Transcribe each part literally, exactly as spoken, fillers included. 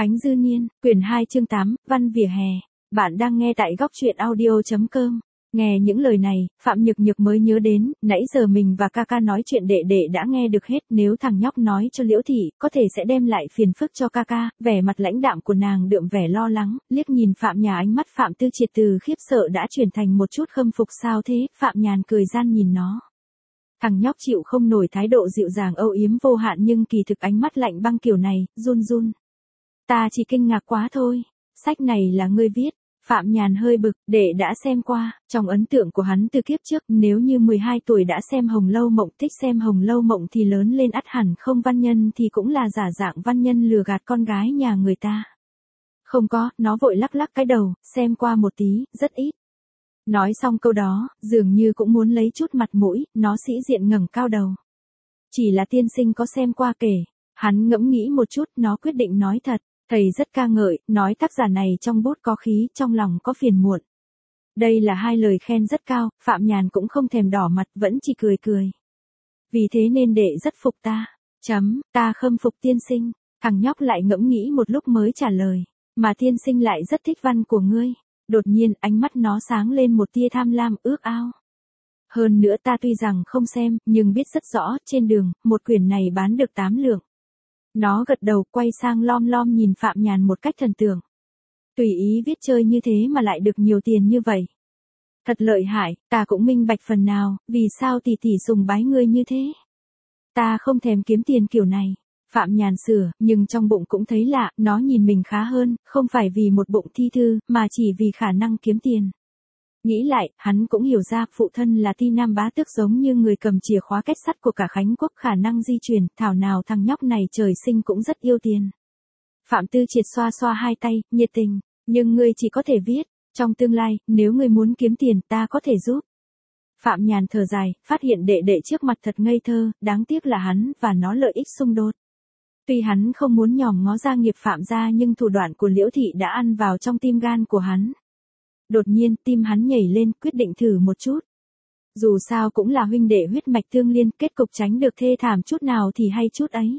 Khánh Dư Niên, quyển hai chương tám, Văn vỉa hè. Bạn đang nghe tại góc truyện audio chấm com. Nghe những lời này, Phạm Nhược Nhược mới nhớ đến, nãy giờ mình và ca ca nói chuyện đệ đệ đã nghe được hết, nếu thằng nhóc nói cho Liễu Thị, có thể sẽ đem lại phiền phức cho ca ca. Vẻ mặt lãnh đạm của nàng đượm vẻ lo lắng, liếc nhìn Phạm Nhà, ánh mắt Phạm Tư Triệt từ khiếp sợ đã chuyển thành một chút khâm phục. Sao thế? Phạm Nhàn cười gian nhìn nó. Thằng nhóc chịu không nổi thái độ dịu dàng âu yếm vô hạn nhưng kỳ thực ánh mắt lạnh băng kiểu này, run run. Ta chỉ kinh ngạc quá thôi. Sách này là ngươi viết. Phạm Nhàn hơi bực, đệ đã xem qua, trong ấn tượng của hắn từ kiếp trước, nếu như mười hai tuổi đã xem Hồng Lâu Mộng, thích xem Hồng Lâu Mộng thì lớn lên ắt hẳn không văn nhân thì cũng là giả dạng văn nhân lừa gạt con gái nhà người ta. Không có, nó vội lắc lắc cái đầu, xem qua một tí, rất ít. Nói xong câu đó, dường như cũng muốn lấy chút mặt mũi, nó sĩ diện ngẩng cao đầu. Chỉ là tiên sinh có xem qua kể. Hắn ngẫm nghĩ một chút, nó quyết định nói thật. Thầy rất ca ngợi, nói tác giả này trong bút có khí, trong lòng có phiền muộn. Đây là hai lời khen rất cao, Phạm Nhàn cũng không thèm đỏ mặt, vẫn chỉ cười cười. Vì thế nên đệ rất phục ta. Chấm, ta khâm phục tiên sinh. Thằng nhóc lại ngẫm nghĩ một lúc mới trả lời. Mà tiên sinh lại rất thích văn của ngươi. Đột nhiên, ánh mắt nó sáng lên một tia tham lam, ước ao. Hơn nữa ta tuy rằng không xem, nhưng biết rất rõ, trên đường, một quyển này bán được tám lượng. Nó gật đầu, quay sang lom lom nhìn Phạm Nhàn một cách thần tượng. Tùy ý viết chơi như thế mà lại được nhiều tiền như vậy. Thật lợi hại, ta cũng minh bạch phần nào, vì sao tỷ tỷ sùng bái ngươi như thế. Ta không thèm kiếm tiền kiểu này. Phạm Nhàn sửa, nhưng trong bụng cũng thấy lạ, nó nhìn mình khá hơn, không phải vì một bụng thi thư, mà chỉ vì khả năng kiếm tiền. Nghĩ lại, hắn cũng hiểu ra, phụ thân là Ti Nam bá tước giống như người cầm chìa khóa kết sắt của cả Khánh quốc, khả năng di chuyển, thảo nào thằng nhóc này trời sinh cũng rất yêu tiền. Phạm Tư Triệt xoa xoa hai tay, nhiệt tình, nhưng ngươi chỉ có thể viết, trong tương lai, nếu ngươi muốn kiếm tiền, ta có thể giúp. Phạm Nhàn thở dài, phát hiện đệ đệ trước mặt thật ngây thơ, đáng tiếc là hắn và nó lợi ích xung đột. Tuy hắn không muốn nhòm ngó gia nghiệp Phạm gia nhưng thủ đoạn của Liễu Thị đã ăn vào trong tim gan của hắn. Đột nhiên, tim hắn nhảy lên, quyết định thử một chút. Dù sao cũng là huynh đệ huyết mạch tương liên, kết cục tránh được thê thảm chút nào thì hay chút ấy.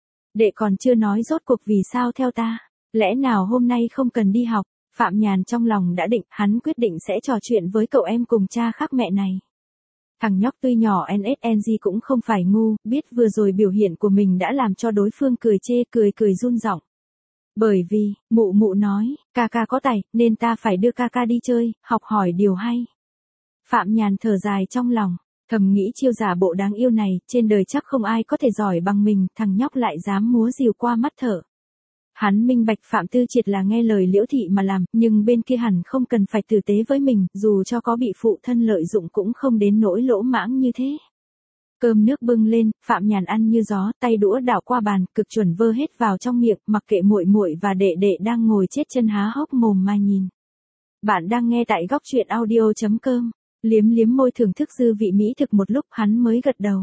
Đệ còn chưa nói rốt cuộc vì sao theo ta, lẽ nào hôm nay không cần đi học. Phạm Nhàn trong lòng đã định, hắn quyết định sẽ trò chuyện với cậu em cùng cha khác mẹ này. Thằng nhóc tuy nhỏ en ét en giê cũng không phải ngu, biết vừa rồi biểu hiện của mình đã làm cho đối phương cười chê, cười cười run giọng. Bởi vì, mụ mụ nói, ca ca có tài, nên ta phải đưa ca ca đi chơi, học hỏi điều hay. Phạm Nhàn thở dài trong lòng, thầm nghĩ chiêu giả bộ đáng yêu này, trên đời chắc không ai có thể giỏi bằng mình, thằng nhóc lại dám múa rìu qua mắt thở. Hắn minh bạch Phạm Tư Triệt là nghe lời Liễu Thị mà làm, nhưng bên kia hẳn không cần phải tử tế với mình, dù cho có bị phụ thân lợi dụng cũng không đến nỗi lỗ mãng như thế. Cơm nước bưng lên, Phạm Nhàn ăn như gió, tay đũa đảo qua bàn, cực chuẩn vơ hết vào trong miệng, mặc kệ muội muội và đệ đệ đang ngồi chết chân há hốc mồm mà nhìn. Bạn đang nghe tại góc truyện audio chấm com. Liếm liếm môi thưởng thức dư vị mỹ thực một lúc, hắn mới gật đầu.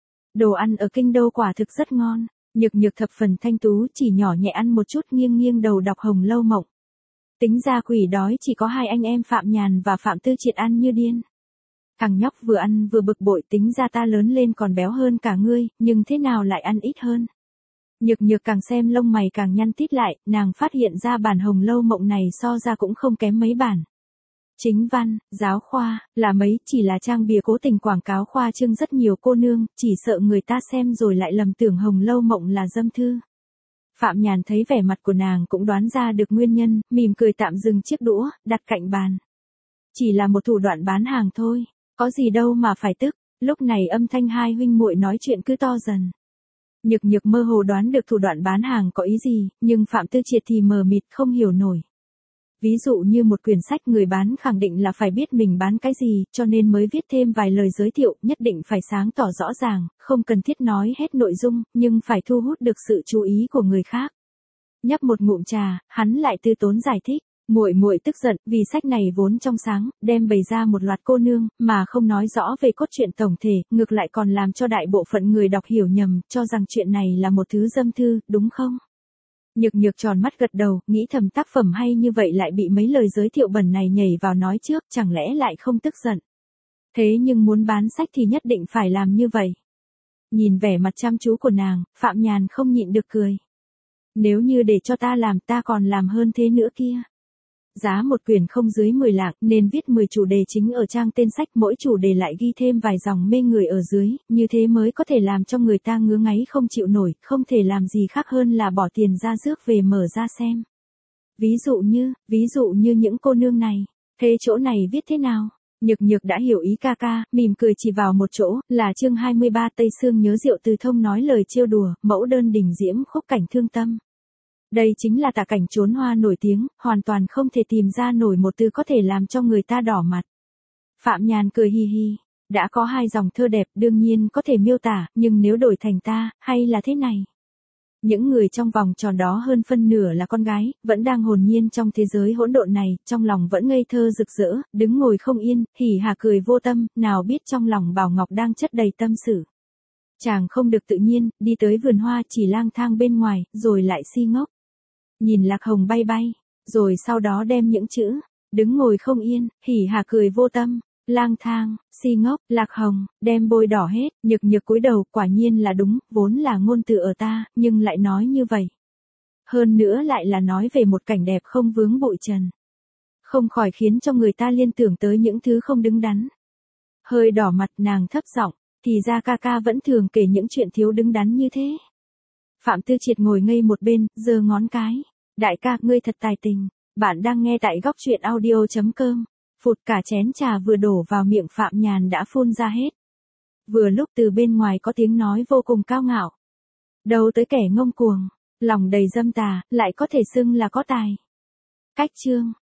Đồ ăn ở kinh đô quả thực rất ngon. Nhược Nhược thập phần thanh tú, chỉ nhỏ nhẹ ăn một chút, nghiêng nghiêng đầu đọc Hồng Lâu Mộng. Tính ra quỷ đói chỉ có hai anh em Phạm Nhàn và Phạm Tư Triệt ăn như điên. Thằng nhóc vừa ăn vừa bực bội, tính ra ta lớn lên còn béo hơn cả ngươi, nhưng thế nào lại ăn ít hơn. Nhược Nhược càng xem lông mày càng nhăn tít lại, nàng phát hiện ra bản Hồng Lâu Mộng này so ra cũng không kém mấy bản. Chính văn, giáo khoa, là mấy, chỉ là trang bìa cố tình quảng cáo khoa trương rất nhiều cô nương, chỉ sợ người ta xem rồi lại lầm tưởng Hồng Lâu Mộng là dâm thư. Phạm Nhàn thấy vẻ mặt của nàng cũng đoán ra được nguyên nhân, mỉm cười tạm dừng chiếc đũa, đặt cạnh bàn. Chỉ là một thủ đoạn bán hàng thôi, có gì đâu mà phải tức. Lúc này âm thanh hai huynh muội nói chuyện cứ to dần. Nhược Nhược mơ hồ đoán được thủ đoạn bán hàng có ý gì, nhưng Phạm Tư Triệt thì mờ mịt không hiểu nổi. Ví dụ như một quyển sách, người bán khẳng định là phải biết mình bán cái gì, cho nên mới viết thêm vài lời giới thiệu, nhất định phải sáng tỏ rõ ràng, không cần thiết nói hết nội dung, nhưng phải thu hút được sự chú ý của người khác. Nhấp một ngụm trà, hắn lại tư tốn giải thích, muội muội tức giận, vì sách này vốn trong sáng, đem bày ra một loạt cô nương, mà không nói rõ về cốt truyện tổng thể, ngược lại còn làm cho đại bộ phận người đọc hiểu nhầm, cho rằng chuyện này là một thứ dâm thư, đúng không? Nhược Nhược tròn mắt gật đầu, nghĩ thầm tác phẩm hay như vậy lại bị mấy lời giới thiệu bẩn này nhảy vào nói trước, chẳng lẽ lại không tức giận. Thế nhưng muốn bán sách thì nhất định phải làm như vậy. Nhìn vẻ mặt chăm chú của nàng, Phạm Nhàn không nhịn được cười. Nếu như để cho ta làm ta còn làm hơn thế nữa kia. Giá một quyển không dưới mười lạng nên viết mười chủ đề chính ở trang tên sách, mỗi chủ đề lại ghi thêm vài dòng mê người ở dưới, như thế mới có thể làm cho người ta ngứa ngáy không chịu nổi, không thể làm gì khác hơn là bỏ tiền ra rước về mở ra xem. Ví dụ như, ví dụ như những cô nương này, thế chỗ này viết thế nào? Nhược Nhược đã hiểu ý ca ca, mỉm cười chỉ vào một chỗ, là chương hai mươi ba Tây Sương nhớ rượu từ thông nói lời trêu đùa, mẫu đơn đình diễm khúc cảnh thương tâm. Đây chính là tả cảnh trốn hoa nổi tiếng, hoàn toàn không thể tìm ra nổi một từ có thể làm cho người ta đỏ mặt. Phạm Nhàn cười hi hi, đã có hai dòng thơ đẹp đương nhiên có thể miêu tả, nhưng nếu đổi thành ta, hay là thế này. Những người trong vòng tròn đó hơn phân nửa là con gái, vẫn đang hồn nhiên trong thế giới hỗn độn này, trong lòng vẫn ngây thơ rực rỡ, đứng ngồi không yên, hỉ hà cười vô tâm, nào biết trong lòng Bảo Ngọc đang chất đầy tâm sự. Chàng không được tự nhiên, đi tới vườn hoa chỉ lang thang bên ngoài, rồi lại si ngốc. Nhìn lạc hồng bay bay, rồi sau đó đem những chữ, đứng ngồi không yên, hỉ hà cười vô tâm, lang thang, si ngốc, lạc hồng, đem bôi đỏ hết, Nhược Nhược cúi đầu, quả nhiên là đúng, vốn là ngôn từ ở ta, nhưng lại nói như vậy. Hơn nữa lại là nói về một cảnh đẹp không vướng bụi trần. Không khỏi khiến cho người ta liên tưởng tới những thứ không đứng đắn. Hơi đỏ mặt nàng thấp giọng, thì ra ca ca vẫn thường kể những chuyện thiếu đứng đắn như thế. Phạm Tư Triệt ngồi ngây một bên, giơ ngón cái. Đại ca, ngươi thật tài tình. Bạn đang nghe tại góc truyện audio chấm com. Phụt, cả chén trà vừa đổ vào miệng Phạm Nhàn đã phun ra hết. Vừa lúc từ bên ngoài có tiếng nói vô cùng cao ngạo. Đâu tới kẻ ngông cuồng, lòng đầy dâm tà, lại có thể xưng là có tài. Cách chương.